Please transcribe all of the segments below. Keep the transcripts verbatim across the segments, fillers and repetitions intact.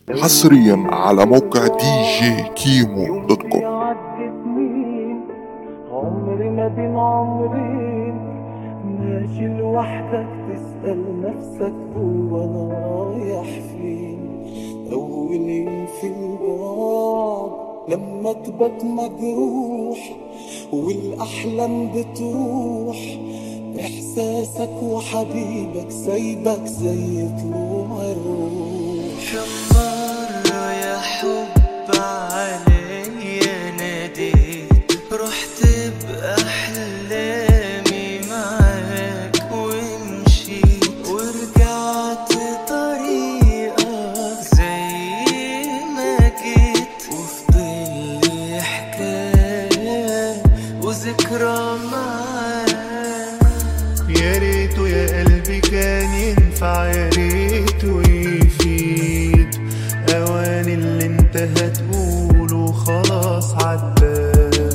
حصريا على موقع دي جي كيمو دوت كوم. يعدي سنين، عمري ما بين عمرين ماشي لوحدك تسأل نفسك هو أنا رايح فين. أول يوم في البعد لما تبات مجروح والأحلام بتروح، إحساسك وحبيبك سايبك زي طلوع الروح. كم مرة يا حب عليا ناديت، رحت بأحلامي معاك ومشيت ورجعت طريقك زي ما جيت، وفضل لي حكاية وذكرى معاك. يا ريته يا قلبي كان ينفع، يا ريته يفيد اوان اللي انت هتقوله خلاص عدى.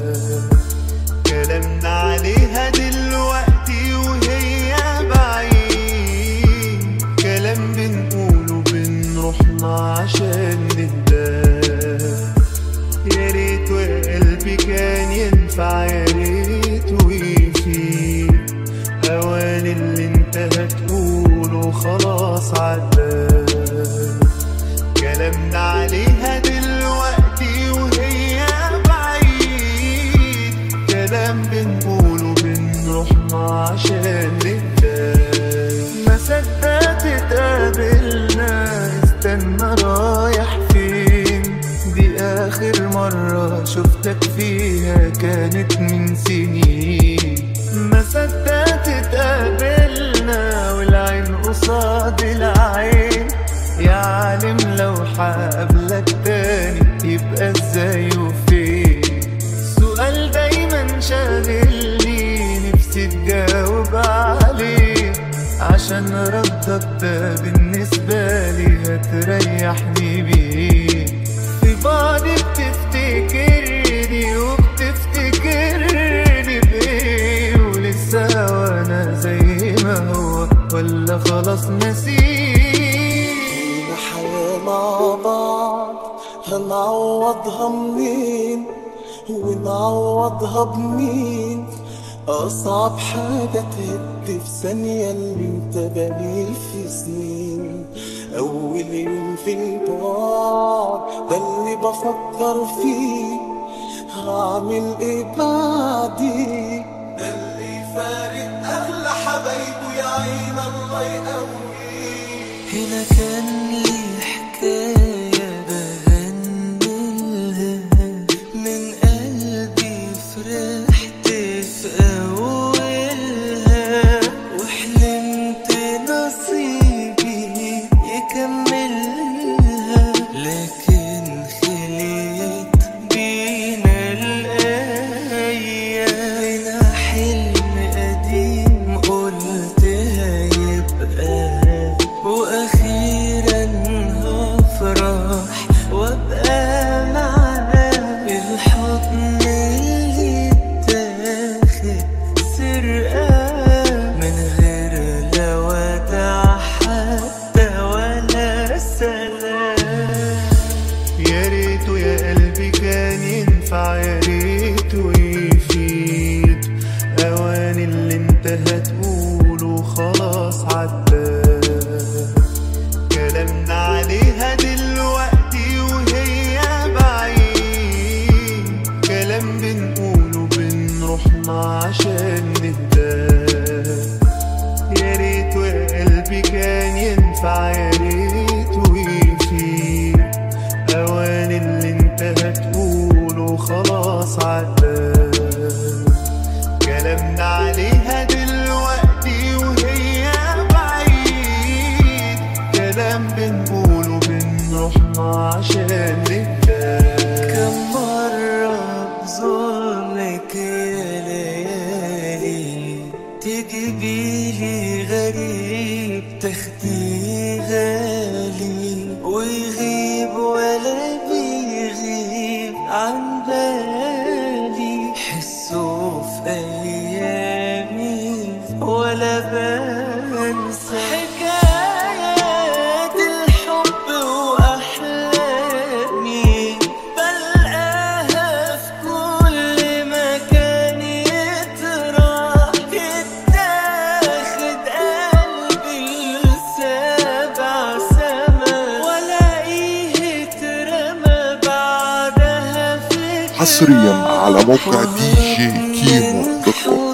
كلامنا عليها دلوقتي وهي بعيد، كلام بنقوله بنروحنا عشان نهدى. يا ريته يا قلبي كان ينفع، يا ريته يفيد اوان اللي انت هتقوله خلاص عدى. كلامنا عليها دلوقتي وهي بعيد، كلام بنقوله بنروحنا عشان نهدى. ما صدقت اتقابلنا، استنى رايح فين؟ دي اخر مرة شفتك فيها كانت من سنين. ما صدقت اتقابلنا والعين قصاد العين، يا عالم لو حقابلك تاني يبقى ازاي وفين؟ سؤال دايما شاغلني نفسي تجاوب عليه، عشان ردك ده بالنسبة لي هتريحني بيه. في بعضي بتفتكرني وبتفتكرني بإيه، ولسه وانا زي ما هو ولا خلاص نسيت؟ الحياة مع بعض هنعوضها منين ونعوضها بمين؟ أصعب حاجة تهد في ثانية اللي انت بنيه في سنين. أول يوم في البعد ده اللي بفكر فيه، هعمل ايه بعدي؟ ده اللي فارق أغلى حبايبه يا عين الله يقويه. هنا كان لي حكاية بغنيلها من قلبي، فرحت في أولها وحلمت نصيبي يكملها، لكن خليت بينا الأيام. هنا حلم قديم قلت هيبقى، وأخيرا هفرح وابقى معاه. الحضن اللي اتاخد سرقة من غير لا وداع حتى ولا سلام. يا ريته يا قلبي كان ينفع، يا ريته يفيد اوان اللي انت هتقوله خلاص عدى. كلامنا عليها دلوقتي وهي بعيد، كلام بنقوله بنروحنا عشان نهدى. يا ريته يا قلبي كان ينفع، يا ريته يفيد اوان اللي انت هتقوله خلاص عدى. كلامنا عليها دلوقتي وهي بعيد، كلام بنقوله بنروحنا عشان نهدى. كم مرة بظلمك يا ليالي تجيبيلي غريب تاخدي غالي، ويغيب ولا بيغيب عن بالي، حسه في أيامي ولا بنسى. حكايات الحب وأحلام حصريا على موقع دي جي كيمو دوت كوم.